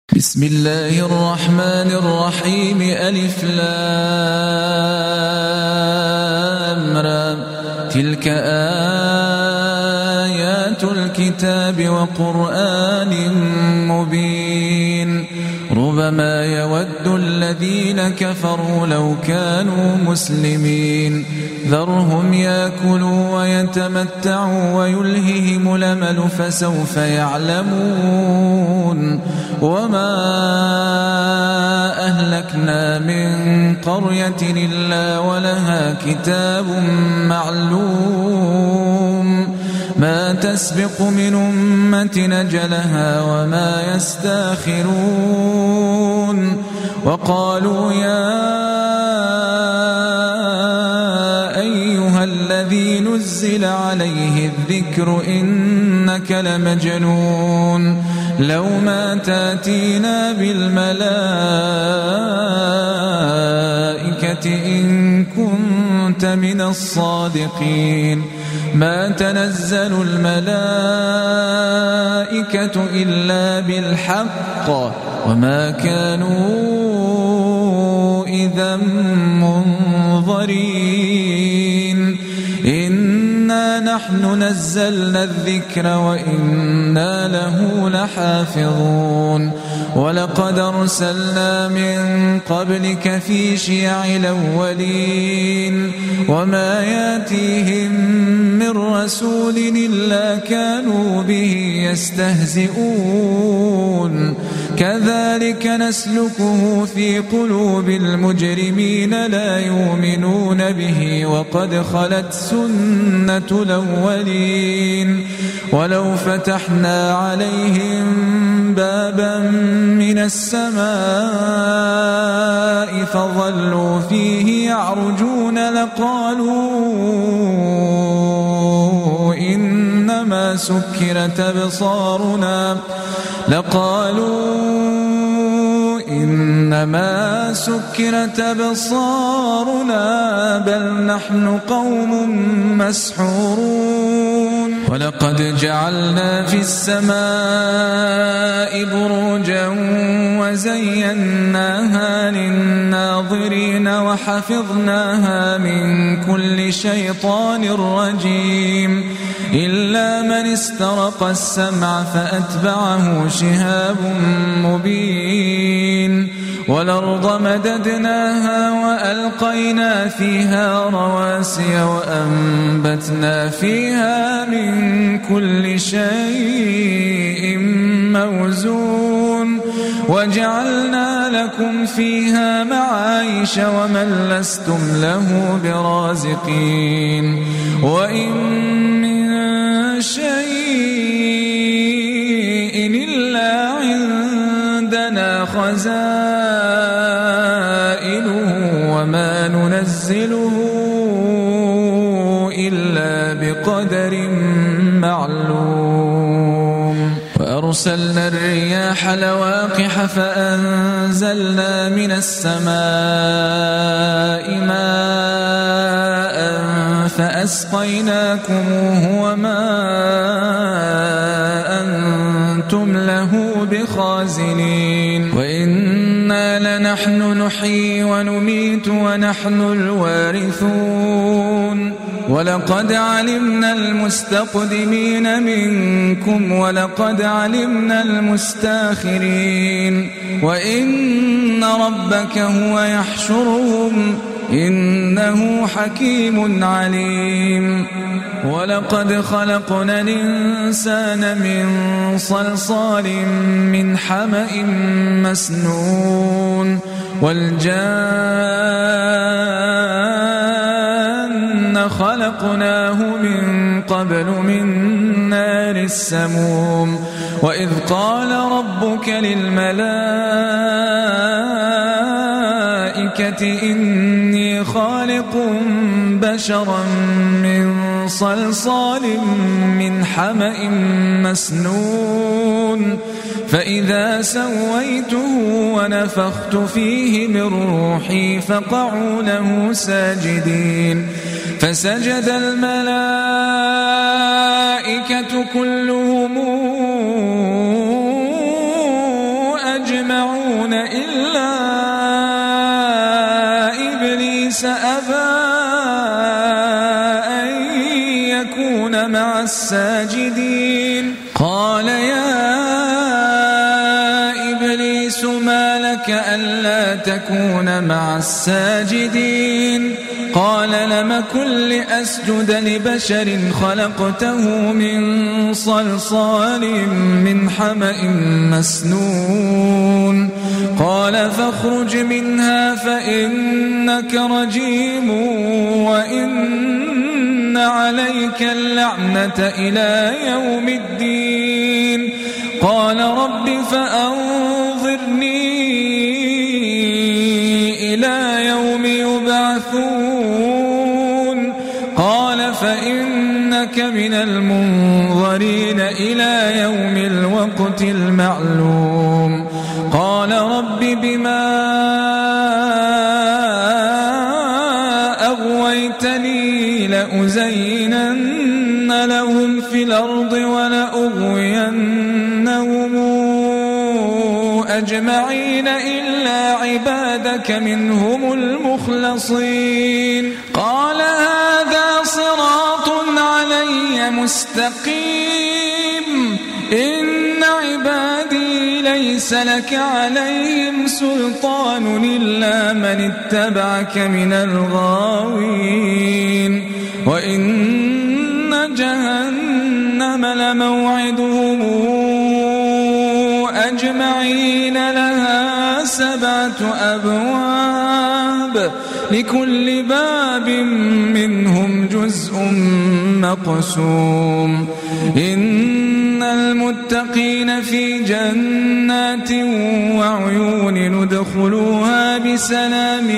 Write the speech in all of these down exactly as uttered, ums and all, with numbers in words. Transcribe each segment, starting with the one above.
بسم الله الرحمن الرحيم ألف لام را تلك آيات الكتاب وقرآن مبين ربما يود الذين كفروا لو كانوا مسلمين ذرهم يأكلوا ويتمتعوا ويلههم الأمل فسوف يعلمون وما أهلكنا من قرية إلا ولها كتاب معلوم ما تسبق من أمة أجلها وما يستاخرون وقالوا يا أيها الذي نزل عليه الذكر إنك لمجنون لو ما تاتينا بالملائكة إن كنت من الصادقين ما تنزل الملائكة إلا بالحق وما كانوا إذا منظرين إنا نحن نزلنا الذكر وإنا له لحافظون ولقد أرسلنا من قبلك في شيع الأولين وما ياتيهم من رسول إلا كانوا به يستهزئون كذلك نسلكه في قلوب المجرمين لا يؤمنون به وقد خلت سنة الأولين ولو فتحنا عليهم بابا من السماء فظلوا فيه يعرجون لقالوا إنما سكرت أبصارنا لقالوا إنما سكرت أبصارنا بل نحن قوم مسحورون ولقد جعلنا في السماء بروجا وزيناها للناظرين وحفظناها من كل شيطان رجيم إلا من استرق السمع فأتبعه شهاب مبين والأرض مددناها وألقينا فيها رواسي وأنبتنا فيها من كل شيء موزون وجعلنا لكم فيها معايش ومن لستم له برازقين وإن من شيء إلا عندنا خزائنه وما ننزله إلا بقدر معلوم وأرسلنا الرياح لواقح فأنزلنا من السماء ماء فأسقيناكموه وما أنتم له بخازنين وإنا لنحن نحيي ونميت ونحن الوارثون ولقد علمنا المستقدمين منكم ولقد علمنا المستاخرين وإن ربك هو يحشرهم إنه حكيم عليم ولقد خلقنا الإنسان من صلصال من حمأ مسنون والجان خلقناه من قبل من نار السموم وإذ قال ربك للملائكة إني خالق بشرا من صلصال من حمأ مسنون فإذا سويته ونفخت فيه من روحي فقعوا له ساجدين فسجد الملائكة كلهم أجمعون إلا إبليس أبى أن يكون مع الساجدين قال يا إبليس ما لك ألا تكون مع الساجدين قال لم كن لأسجد لبشر خلقته من صلصال من حمأ مسنون قال فاخرج منها فإنك رجيم وإن عليك اللعنة إلى يوم الدين قال رب فأنظرني إلى يوم يبعثون قال فإنك من المنظرين إلى يوم الوقت المعلوم قال رب بما أغويتني لأزينن لهم في الأرض ولأغوينهم أجمعين إلا عبادك منهم المخلصين قال هذا صراط علي مستقيم إن عبادي ليس لك عليهم سلطان إلا من اتبعك من الغاوين وإن جهنم لموعدهم أجمعين لها سبعة أبواب لكل باب منهم جزء مقسوم إن المتقين في جنات وعيون ندخلوها بسلام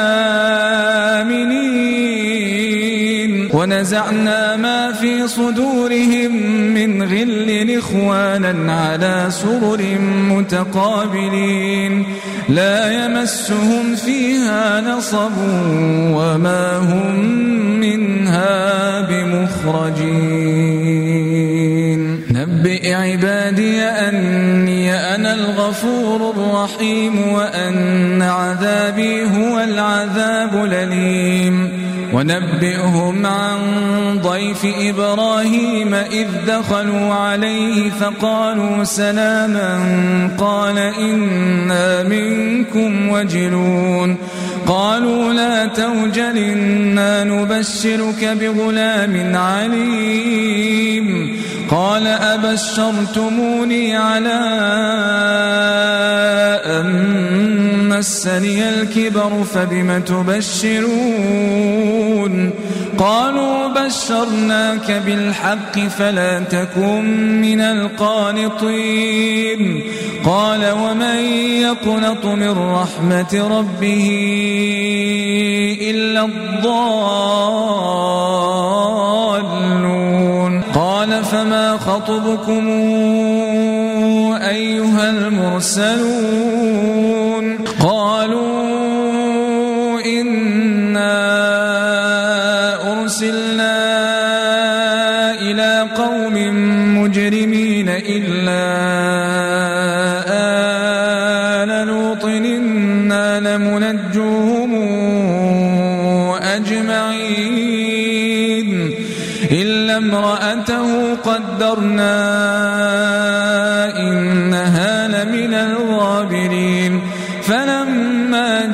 آمنين ونزعنا ما في صدورهم من غل إخوانا على سرر متقابلين لا يمسهم فيها نصب وما هم منها بمخرجين نبئ عبادي أني أنا الغفور الرحيم وأن عذابي هو العذاب الأليم ونبئهم عن ضيف إبراهيم إذ دخلوا عليه فقالوا سلاما قال إنا منكم وجلون قالوا لا توجل إنا نبشرك بغلام عليم قال أبشرتموني على أن مسني الكبر فبم تبشرون قالوا بشرناك بالحق فلا تكن من القانطين قال ومن يقنط من رحمة ربه إلا الضالون قال فما خطبكم أيها المرسلون قالوا إنا أرسلنا إلى قوم مجرمين إلا آل لوط إنا لمنجوهم أجمعين إلا امرأته قدرنا إنها لمن الغابرين فلما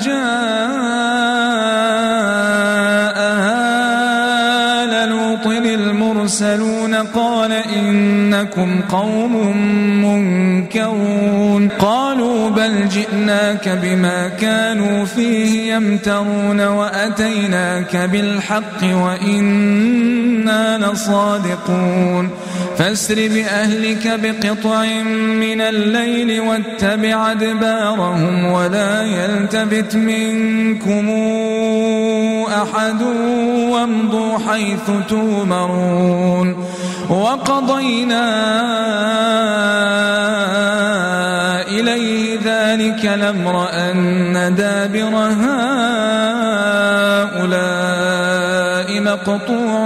جاء آل لوط المرسلون قال إنكم قوم منكرون قالوا بل جئناك بما كانوا فيه يمترون وأتيناك بالحق وإنا لصادقون فاسر بأهلك بقطع من الليل واتبع أدبارهم ولا يلتفت منكم أحد وامضوا حيث تؤمرون وقضينا إليه ذلك الأمر أن دابر هؤلاء مقطوع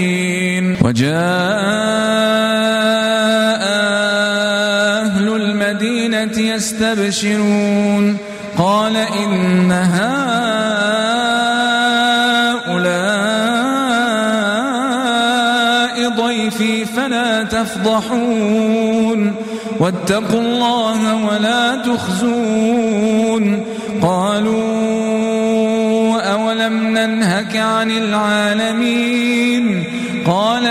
مصبحين وجاء أهل المدينة المدينة يستبشرون قال إن هؤلاء ضيفي فلا تفضحون واتقوا الله ولا تخزون قالوا أولم ننهك عن العالمين قال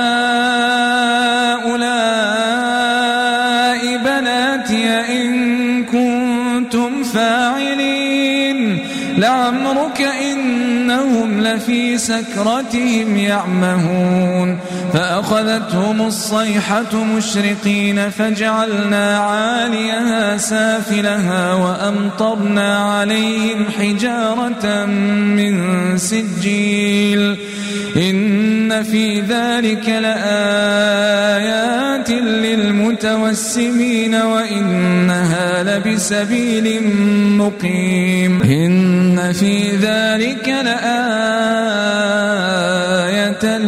هؤلاء بناتي إن كنتم فاعلين لعمرك إنهم لفي سكرتهم يعمهون فأخذتهم الصيحة مشرقين فجعلنا عاليها سافلها وأمطرنا عليهم حجارة من سجيل إن في ذلك لآيات للمتوسمين وإنها لبسبيل مقيم إن في ذلك لآية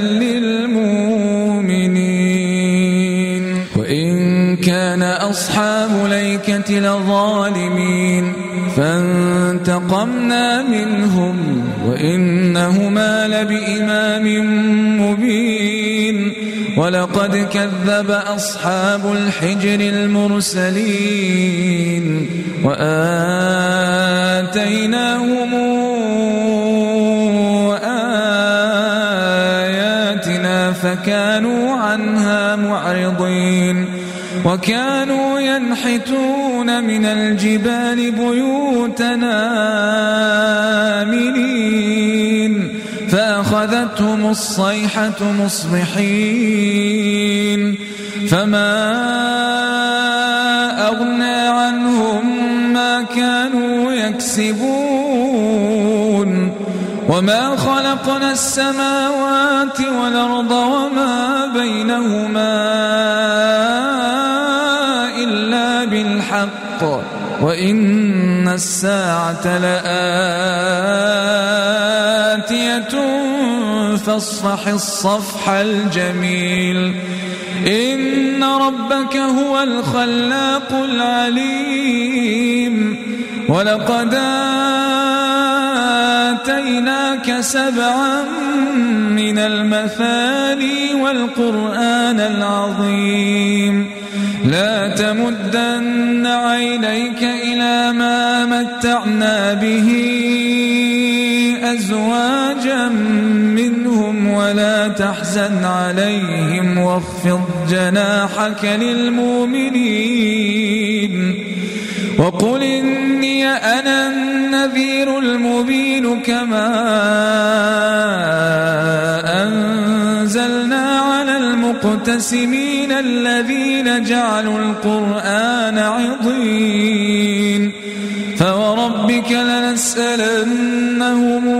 للمؤمنين وإن كان أصحاب الأيكة لظالمين فانتقمنا منهم وإنهما لبإمام مبين ولقد كذب أصحاب الحجر المرسلين وآتيناهم آياتنا فكانوا عنها معرضين وكانوا ينحتون من الجبال بيوتنا آمنين فأخذتهم الصيحة مصبحين فما أغنى عنهم ما كانوا يكسبون وما خلقنا السماوات والأرض وما بينهما إلا بالحق وإن الساعة لآتية فاصفح الصفح الجميل إن ربك هو الخلاق العليم ولقد آتيناك سبعا من المثاني والقرآن العظيم لا تمدن عينيك إلى ما متعنا به أزواجا منهم ولا تحزن عليهم واخفض جناحك للمؤمنين وقل إني أنا النذير المبين كما أنزلنا على المقتسمين الذين جعلوا القرآن عضين فوربك لنسألنهم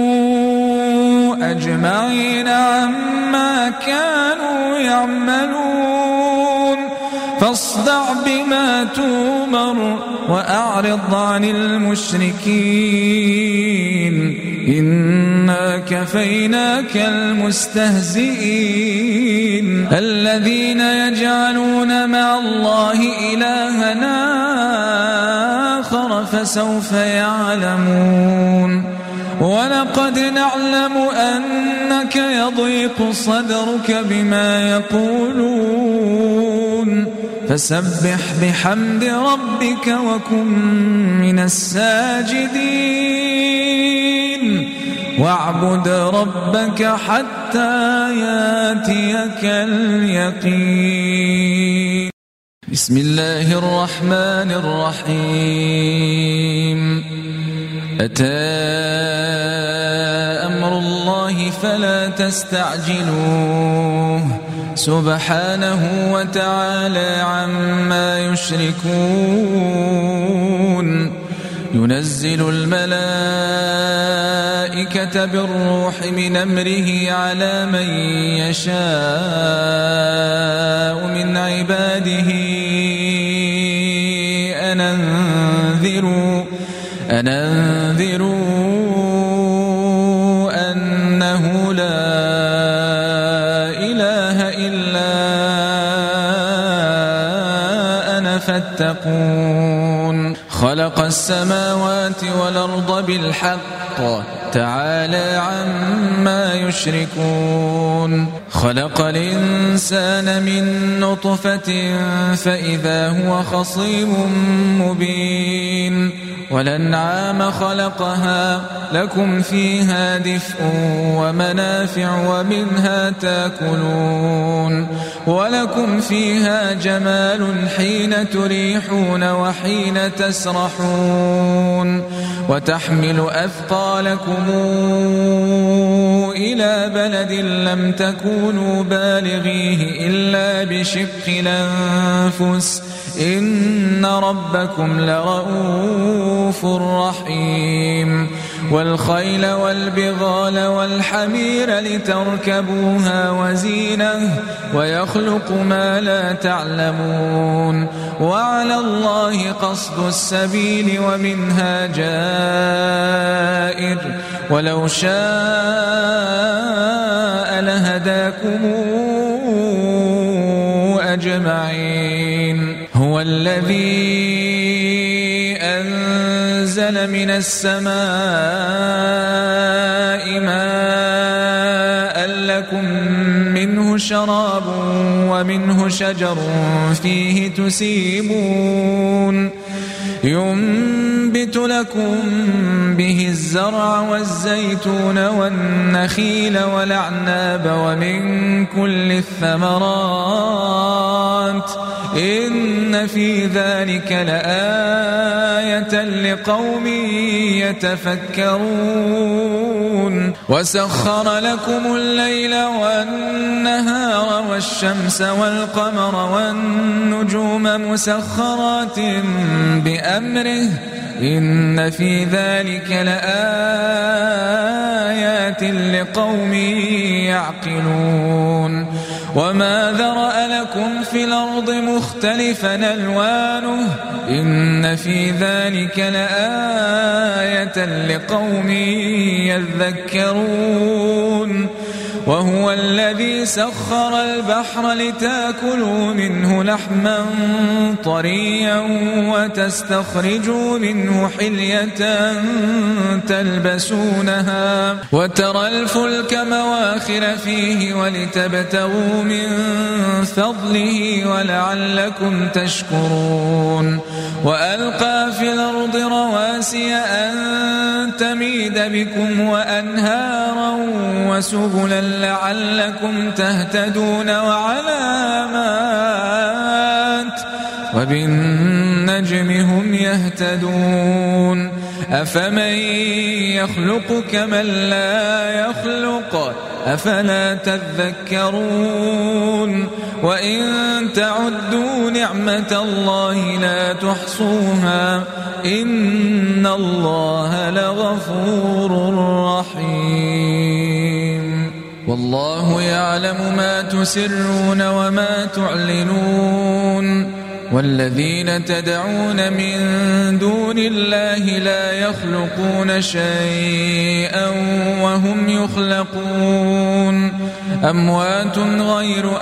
أجمعين عما كانوا يعملون فاصدع بما تؤمر وأعرض عن المشركين إنا كفيناك المستهزئين الذين يجعلون مع الله إلهنا آخر فسوف يعلمون ولقد نعلم أنك يضيق صدرك بما يقولون فسبح بحمد ربك وكن من الساجدين واعبد ربك حتى ياتيك اليقين. بسم الله الرحمن الرحيم. أتى أمر الله فلا تستعجلوه سبحانه وتعالى عما يشركون. ينزل الملائكة بالروح من أمره على من يشاء من عباده أن أنذروا أن أنذروا أنه لا إله إلا أنا فاتقون تتقون خلق السماوات والأرض بالحق تعالى عما يشركون خلق الإنسان من نطفة فإذا هو خصيم مبين والأنعام خلقها لكم فيها دفء ومنافع ومنها تاكلون ولكم فيها جمال حين تريحون وحين تسرحون وتحمل أثقالكم إلى بلد لم تكونوا بالغيه إلا بشق الأنفس إن ربكم لرؤوف رحيم والخيل والبغال والحمير لتركبوها وزينة ويخلق ما لا تعلمون وعلى الله قصد السبيل ومنها جائر ولو شاء لهداكم أجمعين هو الذي أنزل من السماء ماء لكم منه شراب ومنه شجر فيه تسيمون ينبت لكم به الزرع والزيتون والنخيل والأعناب ومن كل الثمرات إن في ذلك لآية لقوم يتفكرون وسخر لكم الليل والنهار والشمس والقمر والنجوم مسخرات بأمره إن في ذلك لآيات لقوم يعقلون وما ذرأ لكم في الأرض مختلفا ألوانه إن في ذلك لآية لقوم يذكرون وهو الذي سخر البحر لتأكلوا منه لحما طريا وتستخرجوا منه حلية تلبسونها وترى الفلك مواخر فيه ولتبتغوا من فضله ولعلكم تشكرون وألقى في الأرض رواسي أن تميد بكم وأنهارا وسبلا لعلكم تهتدون وعلامات وبالنجم هم يهتدون أفمن يخلق كمن لا يخلق أفلا تذكرون وإن تعدوا نعمة الله لا تحصوها إن الله لغفور رحيم والله يعلم ما تسرون وما تعلنون والذين تدعون من دون الله لا يخلقون شيئا وهم يخلقون أموات غير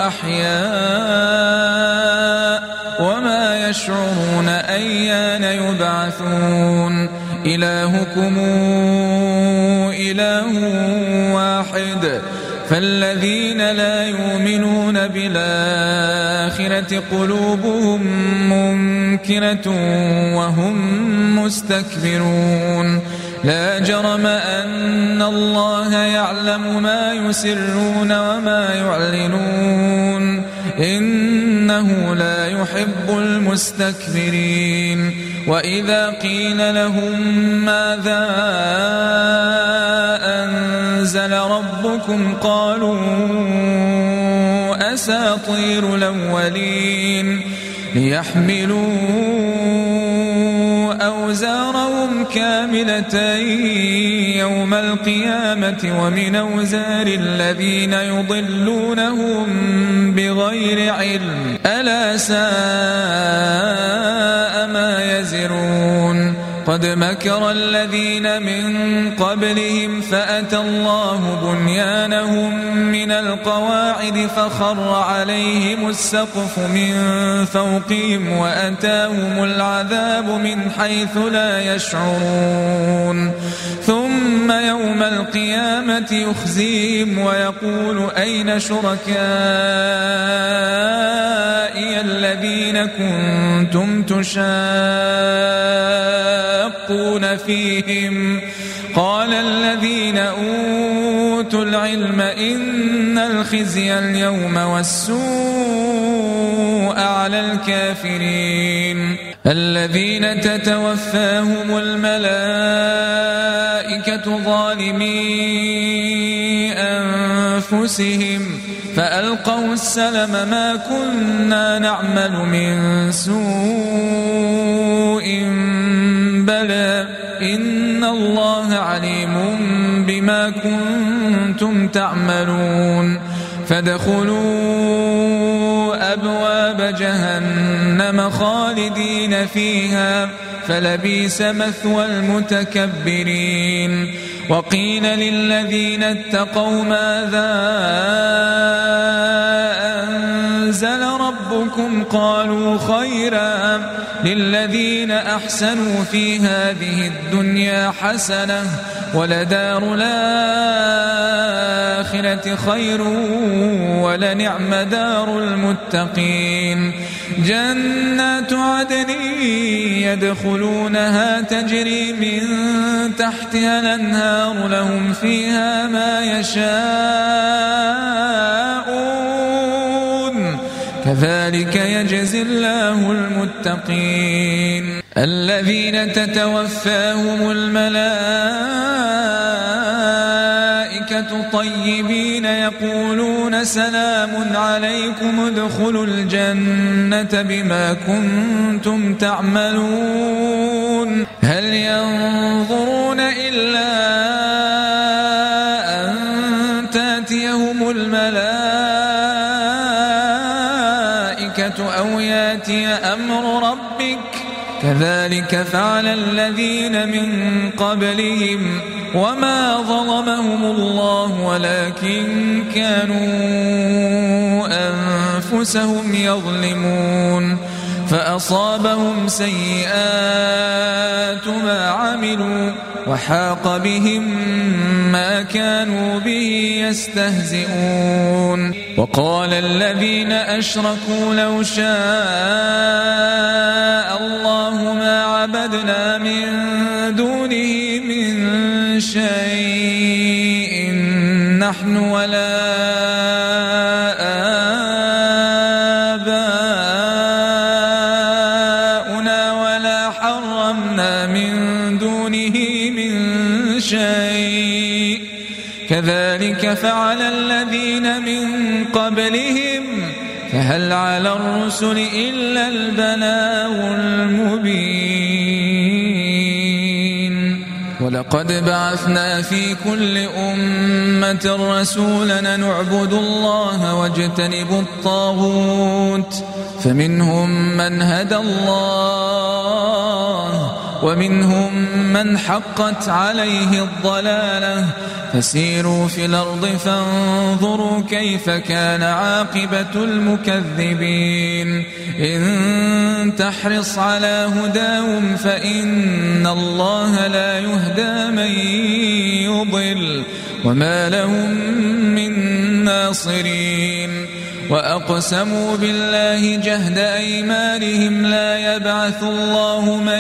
أحياء وما يشعرون أيان يبعثون إلهكم إله واحد فالذين لا يؤمنون بالآخرة قلوبهم منكرة وهم مستكبرون لا جرم أن الله يعلم ما يسرون وما يعلنون إنه لا يحب المستكبرين وإذا قيل لهم ماذا أنزل ربكم قالوا أساطير الأولين ليحملوا أوزارهم كاملة يوم القيامة ومن أوزار الذين يضلونهم بغير علم ألا ساء ما يزرون قد مكر الذين من قبلهم فأتى الله بنيانهم من القواعد فخر عليهم السقف من فوقهم وأتاهم العذاب من حيث لا يشعرون ثم يوم القيامة يخزيهم ويقول أين شركائي الذين كنتم تشاقون فيهم قال الذين أوتوا العلم إن الخزي اليوم والسوء على الكافرين الذين تتوفاهم الملائكة ظالمي أنفسهم فألقوا السلم ما كنا نعمل من سوء بلى إن الله عليم بما كنتم تعملون فادخلوا أبواب جهنم خالدين فيها فلبئس مثوى المتكبرين وقيل للذين اتقوا ماذا أنزل ربكم قالوا خيرا للذين أحسنوا في هذه الدنيا حسنة ولدار الآخرة خير ولنعم دار المتقين جنات عدن يدخلونها تجري من تحتها الأنهار لهم فيها ما يشاءون كذلك يجزي الله المتقين الذين تتوفاهم الملائكة طيبين يقولون سلام عليكم ادخلوا الجنة بما كنتم تعملون هل ينظرون إلا أن تأتيهم الملائكة أو يأتي أمر ربك كذلك فعل الذين من قبلهم وما ظلمهم الله ولكن كانوا أنفسهم يظلمون فأصابهم سيئات ما عملوا وحاق بهم ما كانوا به يستهزئون وقال الذين أشركوا لو شاء الله ما عبدنا من دونه من شيء نحن ولا آباؤنا ولا حرمنا من دونه من شيء كذلك فعل الذين من قبلهم فهل على الرسل إلا البلاغ المبين ولقد بعثنا في كل أمة رسولا نعبد الله واجتنب الطاغوت فمنهم من هدى الله ومنهم من حقت عليه الضلالة فسيروا في الأرض فانظروا كيف كان عاقبة المكذبين إن تحرص على هداهم فإن الله لا يهدى من يضل وما لهم من ناصرين وأقسموا بالله جهد أيمانهم لا يبعث الله من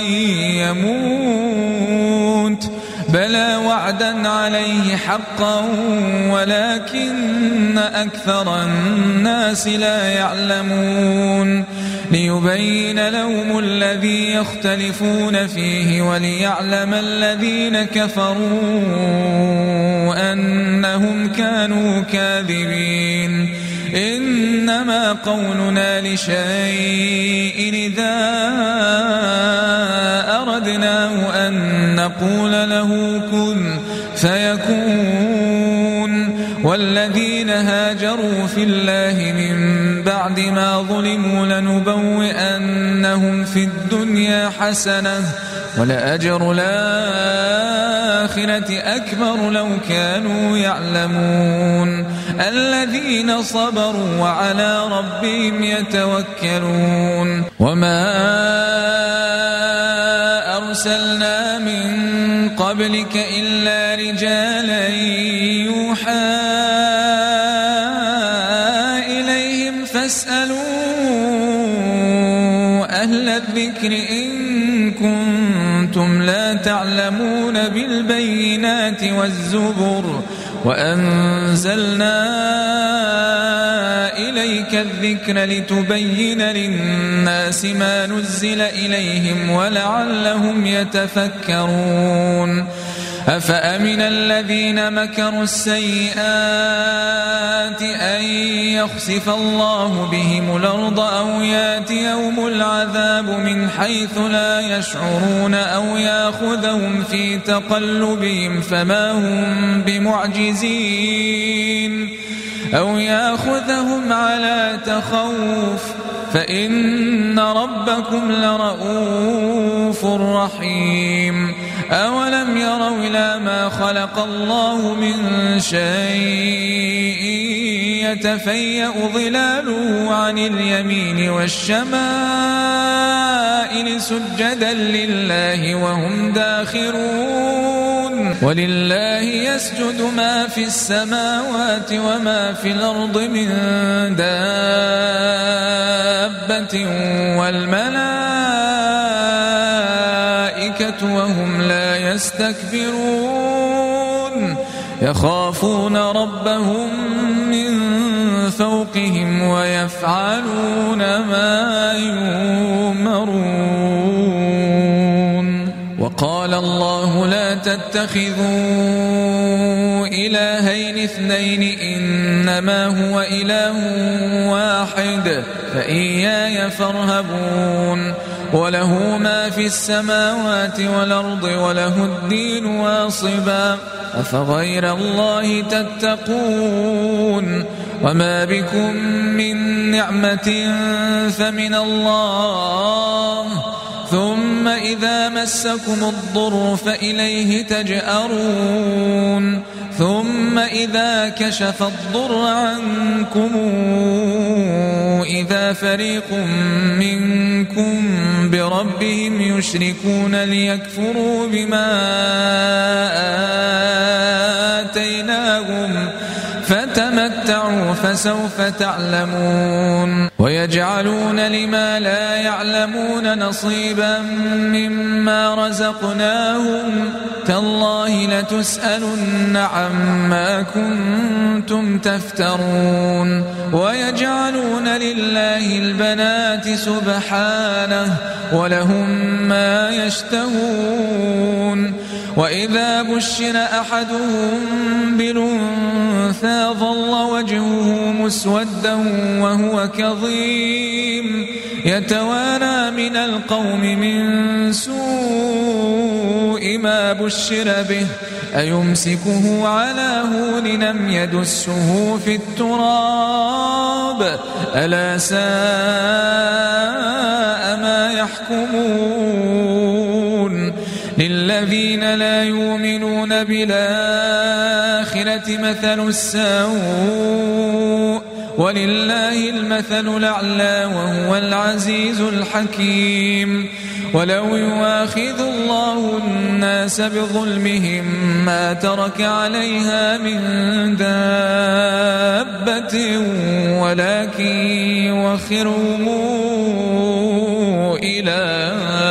يموت بلى وعدا عليه حقا ولكن أكثر الناس لا يعلمون ليبين لهم الذي يختلفون فيه وليعلم الذين كفروا أنهم كانوا كاذبين إنما قولنا لشيء إذا أردناه أن نقول له كن فيكون والذين هاجروا في الله من بعد ما ظلموا لنبوئنهم لهم في الدنيا حسنة ولأجر الآخرة أكبر لو كانوا يعلمون الذين صبروا وعلى ربهم يتوكلون وما أرسلنا من قبلك إلا رجالا يوحى إليهم فاسألوا أهل الذكر إن كنتم لا تعلمون بالبينات والزبر وأنزلنا إليك الذكر لتبين للناس ما نزل إليهم ولعلهم يتفكرون أفأمن الذين مكروا السيئات أن يخسف الله بهم الأرض أو يأتيهم العذاب من حيث لا يشعرون أو يأخذهم في تقلبهم فما هم بمعجزين أو يأخذهم على تخوف فإن ربكم لرؤوف رحيم أولم يروا إلى ما خلق الله من شيء يتفيأ ظلاله عن اليمين والشمائل سجدا لله وهم داخرون ولله يسجد ما في السماوات وما في الأرض من دابة والملائكة وهم لا يستكبرون يخافون ربهم من فوقهم ويفعلون ما يؤمرون وقال الله لا تتخذوا إلهين اثنين إنما هو إله واحد فإياي فارهبون وله ما في السماوات والأرض وله الدين واصبا أفغير الله تتقون وما بكم من نعمة فمن الله ثم إذا مسكم الضر فإليه تجأرون ثم إذا كشف الضر عنكم إذا فريق منكم بربهم يشركون ليكفروا بما آتيناهم فتمتعوا فسوف تعلمون ويجعلون لما لا يعلمون نصيبا مما رزقناهم تالله لتسألن عما كنتم تفترون ويجعلون لله البنات سبحانه ولهم ما يشتهون وإذا بشر أحدهم بالأنثى ظل وجهه مسودا وهو كظيم يتوارى من القوم من سوء ما بشر به أيمسكه على هون لم يدسه في التراب ألا ساء ما يحكمون للذين لا يؤمنون بالآخرة مثل السوء ولله المثل الأعلى وهو العزيز الحكيم ولو يؤاخذ الله الناس بظلمهم ما ترك عليها من دابة ولكن يؤخرهم إلى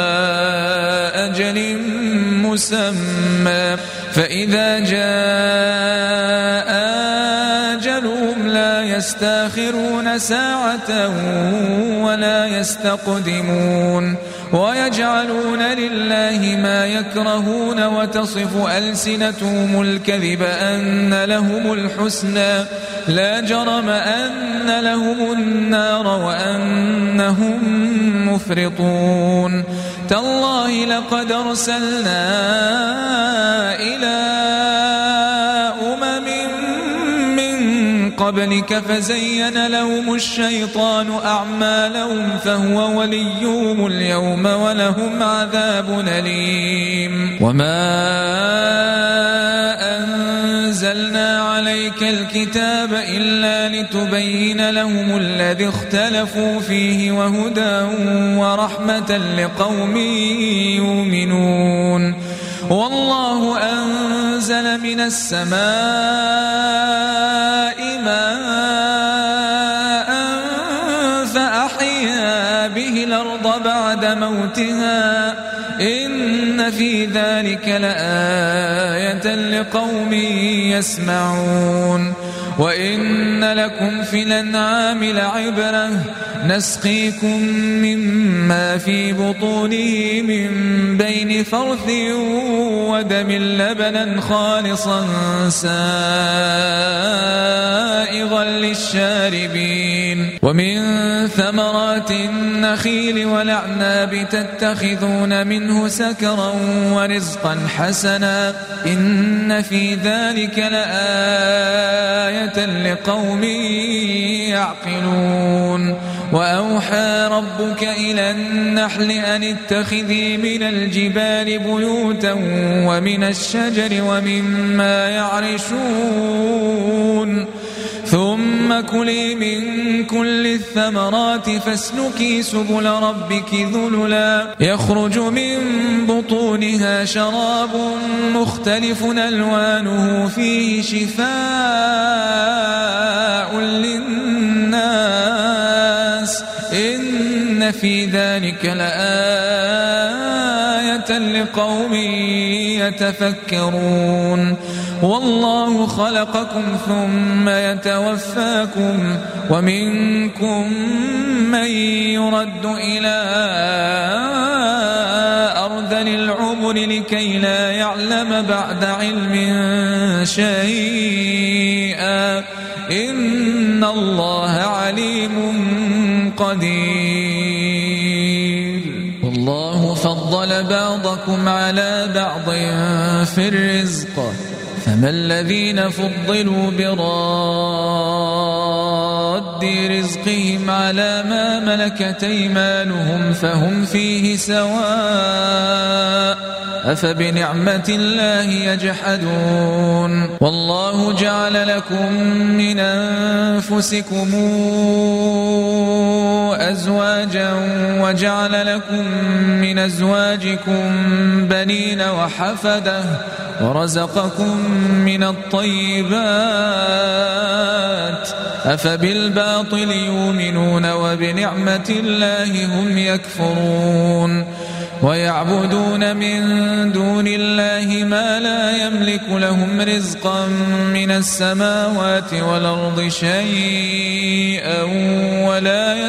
أجل مسمى فإذا جاء أجلهم لا يستأخرون ساعة ولا يستقدمون ويجعلون لله ما يكرهون وتصف ألسنتهم الكذب أن لهم الحسنى لا جرم أن لهم النار وأنهم مفرطون تالله لقد أرسلنا إلى أمم من قبلك فزين لهم الشيطان أعمالهم فهو وليهم اليوم ولهم عذاب أليم. وما أنزلنا عليك الكتاب إلا لتبين لهم الذي اختلفوا فيه وهدى ورحمة لقوم يؤمنون. والله أنزل من السماء ماء فأحيا به الأرض بعد موتها إن في ذلك لآية لقوم يسمعون. وإن لكم في الأنعام لعبرة نسقيكم مما في بطونه من بين فرث ودم لبنا خالصا سائغا للشاربين. ومن ثمرات النخيل والأعناب تتخذون منه سكرا ورزقا حسنا إن في ذلك لآية لقوم يعقلون. وأوحى ربك إلى النحل أن اتخذي من الجبال بيوتا ومن الشجر ومما يعرشون ثم كلي من كل الثمرات فاسلكي سبل ربك ذللا يخرج من بطونها شراب مختلف ألوانه فيه شفاء للناس إن في ذلك لآية لقوم يتفكرون. والله خلقكم ثم يتوفاكم ومنكم من يرد إلى أرذل العمر لكي لا يعلم بعد علم شيئا إن الله عليم قدير. والله فضل بعضكم على بعض في الرزق فما الذين فضلوا براد رزقهم على ما ملكت أيمانهم فهم فيه سواء أفبنعمة الله يجحدون. والله جعل لكم من أنفسكم أزواجا وجعل لكم من أزواجكم بنين وحفدة ورزقكم من الطيبات أفبالباطل يؤمنون وبنعمة الله هم يكفرون. ويعبدون من دون الله ما لا يملك لهم رزقا من السماوات والأرض شيئا ولا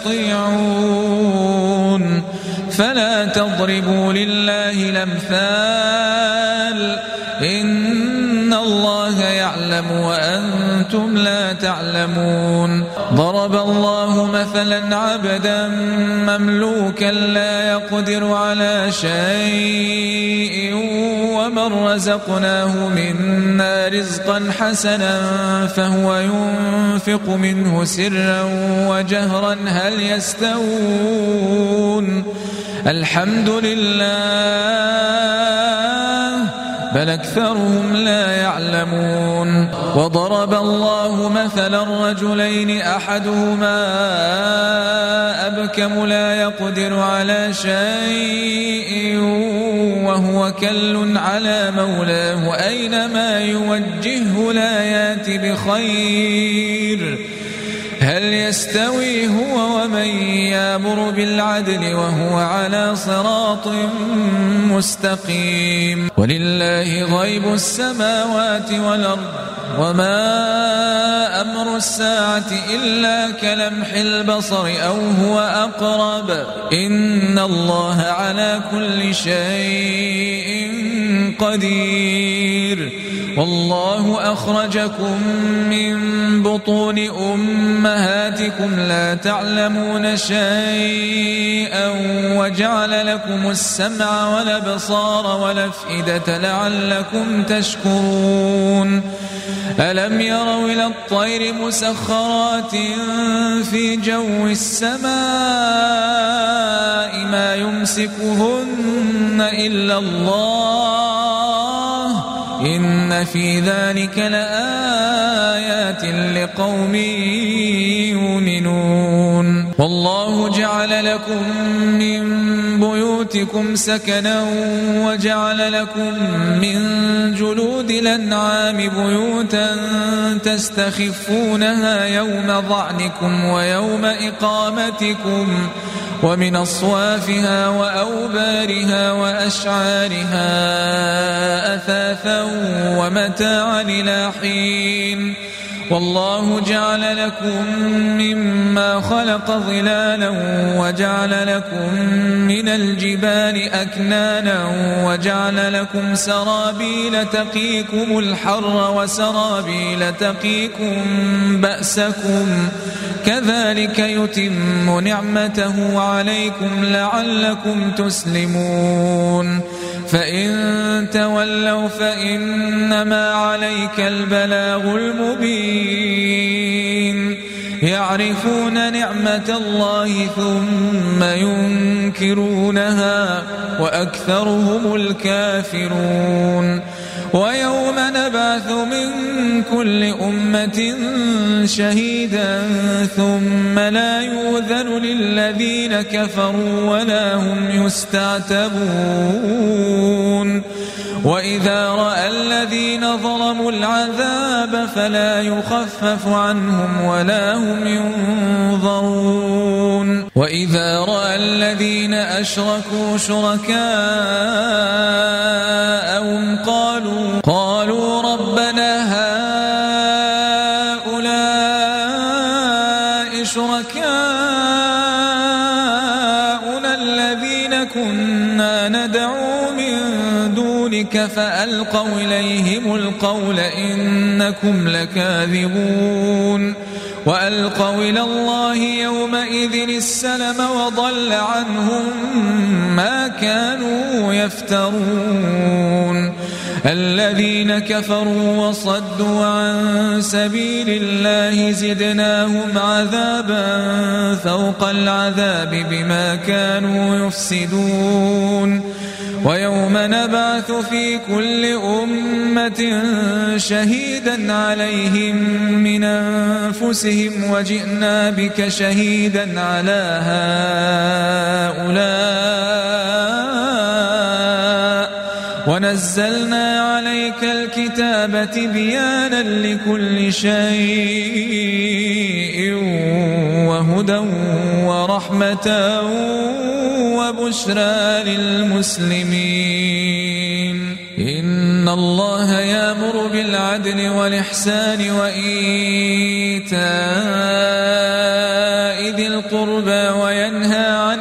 يستطيعون فلا تضربوا لله الأمثال إن الله يعلم وأنتم لا تعلمون. ضرب الله مثلا عبدا مملوكا لا يقدر على شيء ومن رزقناه منا رزقا حسنا فهو ينفق منه سرا وجهرا هل يستوون الحمد لله بل أكثرهم لا يعلمون. وضرب الله مثلا رجلين أحدهما أبكم لا يقدر على شيء وهو كل على مولاه أينما يوجهه لا يأتي بخير هل يستوي هو ومن يأمر بالعدل وهو على صراط مستقيم. ولله غيب السماوات والأرض وما أمر الساعة إلا كلمح البصر أو هو أقرب إن الله على كل شيء قدير. والله أخرجكم من بطون أمهاتكم لا تعلمون شيئا وجعل لكم السمع والأبصار والأفئدة لعلكم تشكرون ألم يروا إلى الطير مسخرات في جو السماء ما يمسكهن إلا الله إن في ذلك لآيات لقوم يؤمنون والله جعل لكم من بيوتكم سكنا وجعل لكم من جلود الأنعام بيوتا تستخفونها يوم ظعنكم ويوم إقامتكم ومن أصوافها وأوبارها وأشعارها أثاثا ومتاعا إلى حين والله جعل لكم مما خلق ظلالا وجعل لكم من الجبال أكنانا وجعل لكم سرابيل تقيكم الحر وسرابيل تقيكم بأسكم كذلك يتم نعمته عليكم لعلكم تسلمون فإن تولوا فإنما عليك البلاغ المبين يعرفون نعمة الله ثم ينكرونها وأكثرهم الكافرون ويوم نبعث من كل أمة شهيدا ثم لا يؤذن للذين كفروا ولا هم يستعتبون وإذا رأى الذين ظلموا العذاب فلا يخفف عنهم ولا هم ينظرون وإذا رأى الذين أشركوا شركاءهم قالوا قالوا ربنا هؤلاء شركاؤنا الذين كنا ندعو من دونك فألقوا إليهم القول إنكم لكاذبون وألقوا إلى الله يومئذ السلم وضل عنهم ما كانوا يفترون الذين كفروا وصدوا عن سبيل الله زدناهم عذابا فوق العذاب بما كانوا يفسدون ويوم نبعث في كل أمة شهيدا عليهم من أنفسهم وجئنا بك شهيدا على هؤلاء ونزلنا عليك الكتاب تبيانا لكل شيء وهدى ورحمة وبشرى للمسلمين إن الله يأمر بالعدل والإحسان وإيتاء ذي القربى وينهى عن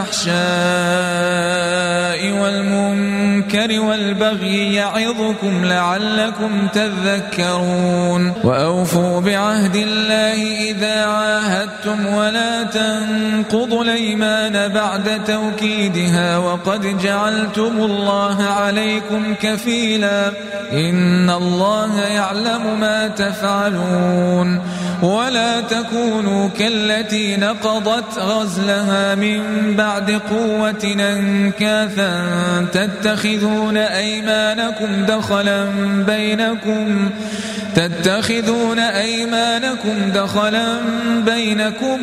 الفحشاء والمنكر والبغي يعظكم لعلكم تذكرون وأوفوا بعهد الله إذا عاهدتم ولا تنقضوا الأيمان بعد توكيدها وقد جعلتم الله عليكم كفيلا إن الله يعلم ما تفعلون ولا تكونوا كالتي نقضت غزلها من بعد قوة أنكاثا تتخذون أيمانكم دخلا بينكم تتخذون أيمانكم دخلا بينكم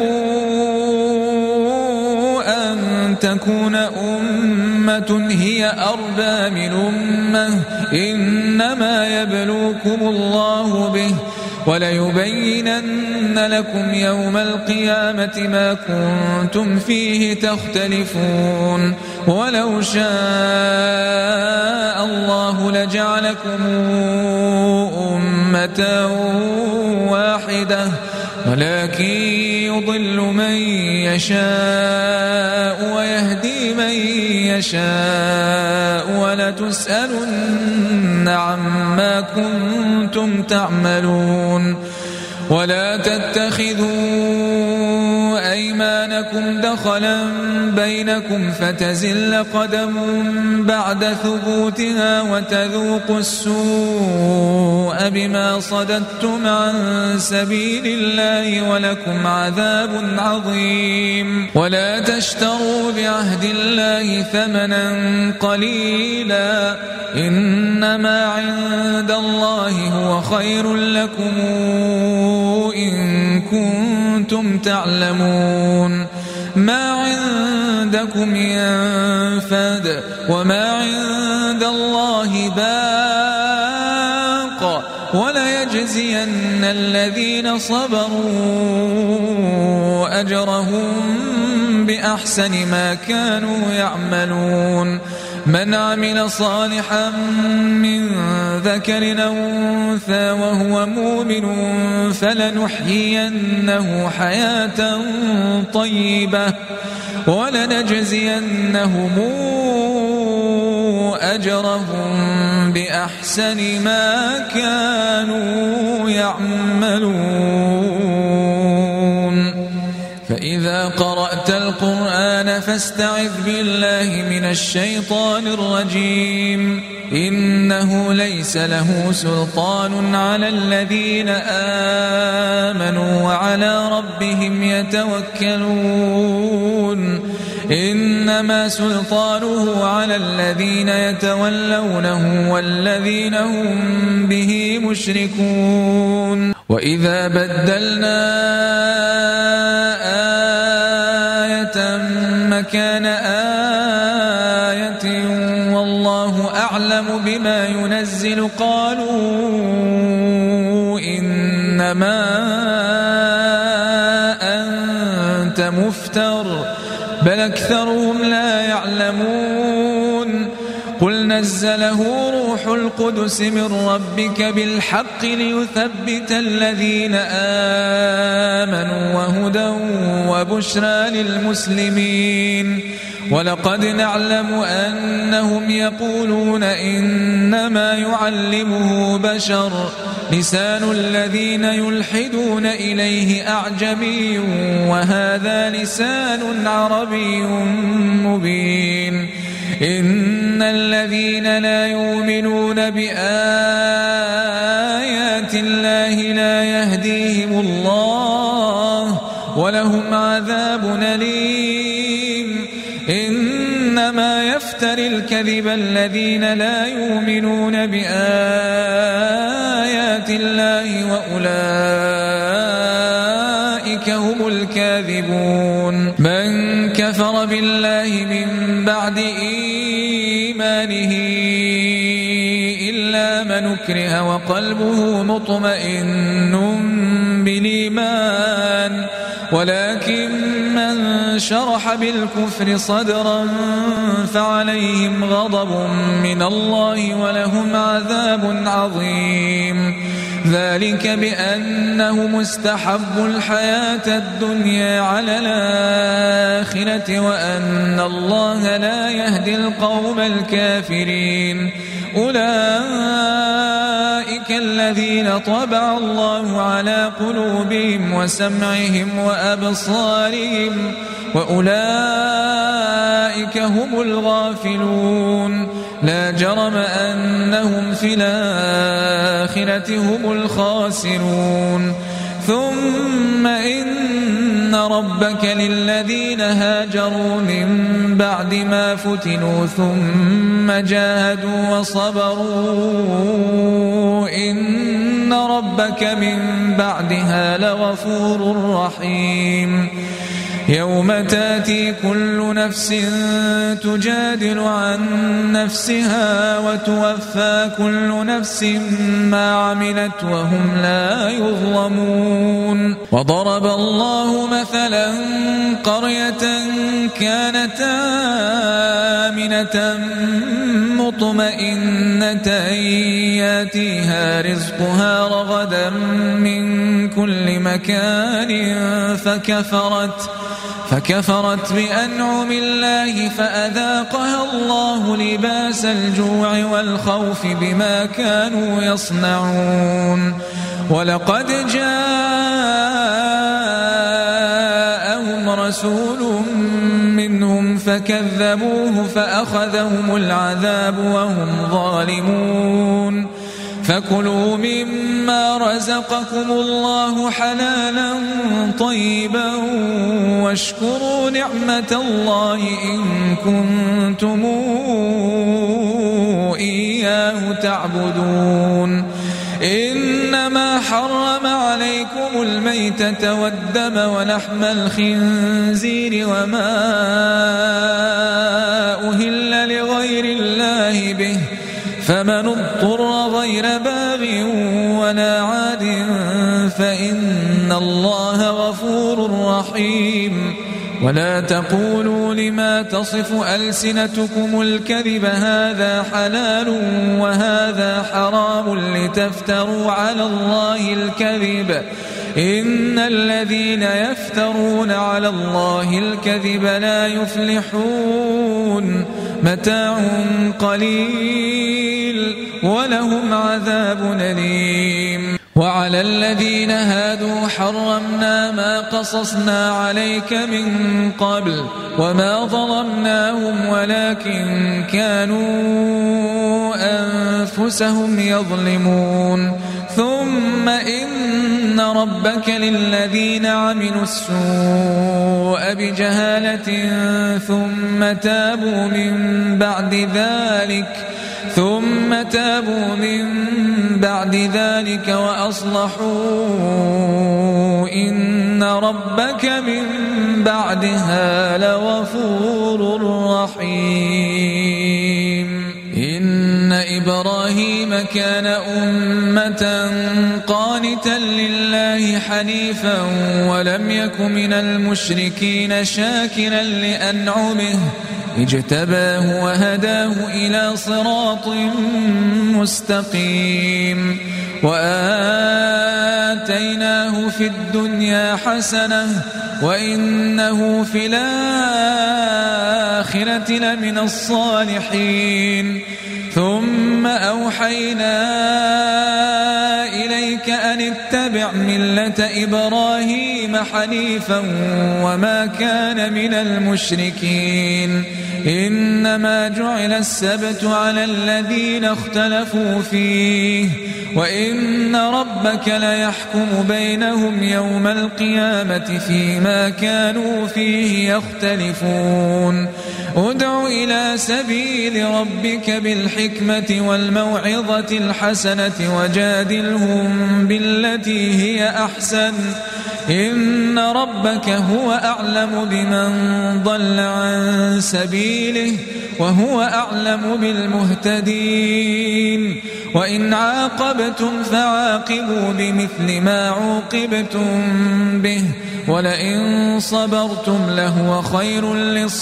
أن تكون أمة هي أربى من أمة إنما يبلوكم الله به وليبينن لكم يوم القيامة ما كنتم فيه تختلفون ولو شاء الله لجعلكم أمة واحدة ولكن يضل من يشاء ويهدي من نشاء ولتسألن عما كنتم تعملون ولا تتخذوا أيمانكم دخلا بينكم فتزل قدم بعد ثبوتها وتذوقوا السوء بما صددتم عن سبيل الله ولكم عذاب عظيم ولا تشتروا بعهد الله ثمنا قليلا إنما عند الله هو خير لكم إن كنتم تعلمون ما عندكم ينفد وما عند الله باق وليجزين الذين صبروا أجرهم بأحسن ما كانوا يعملون من عمل صالحا من ذكر أو أنثى وهو مؤمن فلنحيينه حياة طيبة ولنجزينهم أجرهم بأحسن ما كانوا يعملون فإذا قرأت القرآن فاستعذ بالله من الشيطان الرجيم إنه ليس له سلطان على الذين آمنوا وعلى ربهم يتوكلون إنما سلطانه على الذين يتولونه والذين هم به مشركون وإذا بدلنا آية مكان آية والله أعلم بما ينزل قالوا إنما أنت مفتر بل أكثرهم لا يعلمون قل نزله روح القدس من ربك بالحق ليثبت الذين آمنوا وهدى وبشرى للمسلمين ولقد نعلم أنهم يقولون إنما يعلمه بشر لسان الذين يلحدون إليه أعجمي وهذا لسان عربي مبين إن الذين لا يؤمنون بآيات الله لا يهديهم الله ولهم عذاب أليم إنما يفتر الكذب الذين لا يؤمنون بآيات الله وأولئك هم الكاذبون من كفر بالله من بعد إيمانه إلا من أكره وقلبه مطمئن بالإيمان ولكن من شرح بالكفر صدرا فعليهم غضب من الله ولهم عذاب عظيم ذلك بأنهم استحبوا الحياة الدنيا على الآخرة وأن الله لا يهدي القوم الكافرين أولئك الذين طبع الله على قلوبهم وسمعهم وأبصارهم وأولئك هم الغافلون لا جرم أنهم في الآخرة هم الخاسرون ثم إن ربك للذين هاجروا من بعد ما فتنوا ثم جاهدوا وصبروا إن ربك من بعدها لغفور رحيم يوم تاتي كل نفس تجادل عن نفسها وتوفى كل نفس ما عملت وهم لا يظلمون وضرب الله مثلا قرية كانت آمنة مطمئنة ياتيها رزقها رغدا من كل مكان فكفرت فكفرت بأنعم الله فأذاقها الله لباس الجوع والخوف بما كانوا يصنعون ولقد جاءهم رسول منهم فكذبوه فأخذهم العذاب وهم ظالمون فكلوا مما رزقكم الله حلالا طيبا واشكروا نعمة الله إن كنتم إياه تعبدون إنما حرم عليكم الميتة والدم ولحم الخنزير وما أهل لغير الله به فمن اضطر غير باغ ولا عاد فإن الله غفور رحيم ولا تقولوا لما تصف ألسنتكم الكذب هذا حلال وهذا حرام لتفتروا على الله الكذب إن الذين يفترون على الله الكذب لا يفلحون متاع قليل ولهم عذاب أليم وعلى الذين هادوا حرمنا ما قصصنا عليك من قبل وما ظلمناهم ولكن كانوا أنفسهم يظلمون ثم إن ربك للذين عملوا السوء بجهالة ثم تابوا من بعد ذلك ثم تابوا من بعد ذلك وأصلحوا إن ربك من بعدها لغفور رحيم إن إبراهيم كان أمة قانتا لله حنيفا ولم يك من المشركين شاكرا لأنعمه اجتباه وهداه إلى صراط مستقيم وآتيناه في الدنيا حسنة وإنه في الآخرة لمن الصالحين ثم أوحينا إليك أن اتبع ملة إبراهيم حنيفا وما كان من المشركين إنما جعل السبت على الذين اختلفوا فيه وإن ربك ليحكم بينهم يوم القيامة فيما كانوا فيه يختلفون ادع إلى سبيل ربك بالحكمة والموعظة الحسنة وجادلهم بالتي هي أحسن إن ربك هو أعلم بمن ضل عن سبيله وهو أعلم بالمهتدين وإن عاقبتم فعاقبوا بمثل ما عوقبتم به ولئن صبرتم لهو خير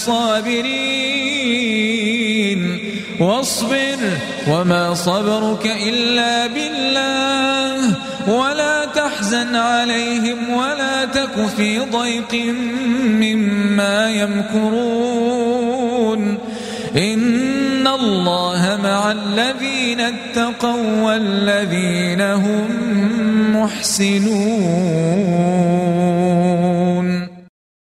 للصابرين واصبر وما صبرك إلا بالله ولا تحزن عليهم ولا تك في ضيق مما يمكرون إن الله مع الذين اتقوا والذين هم محسنون.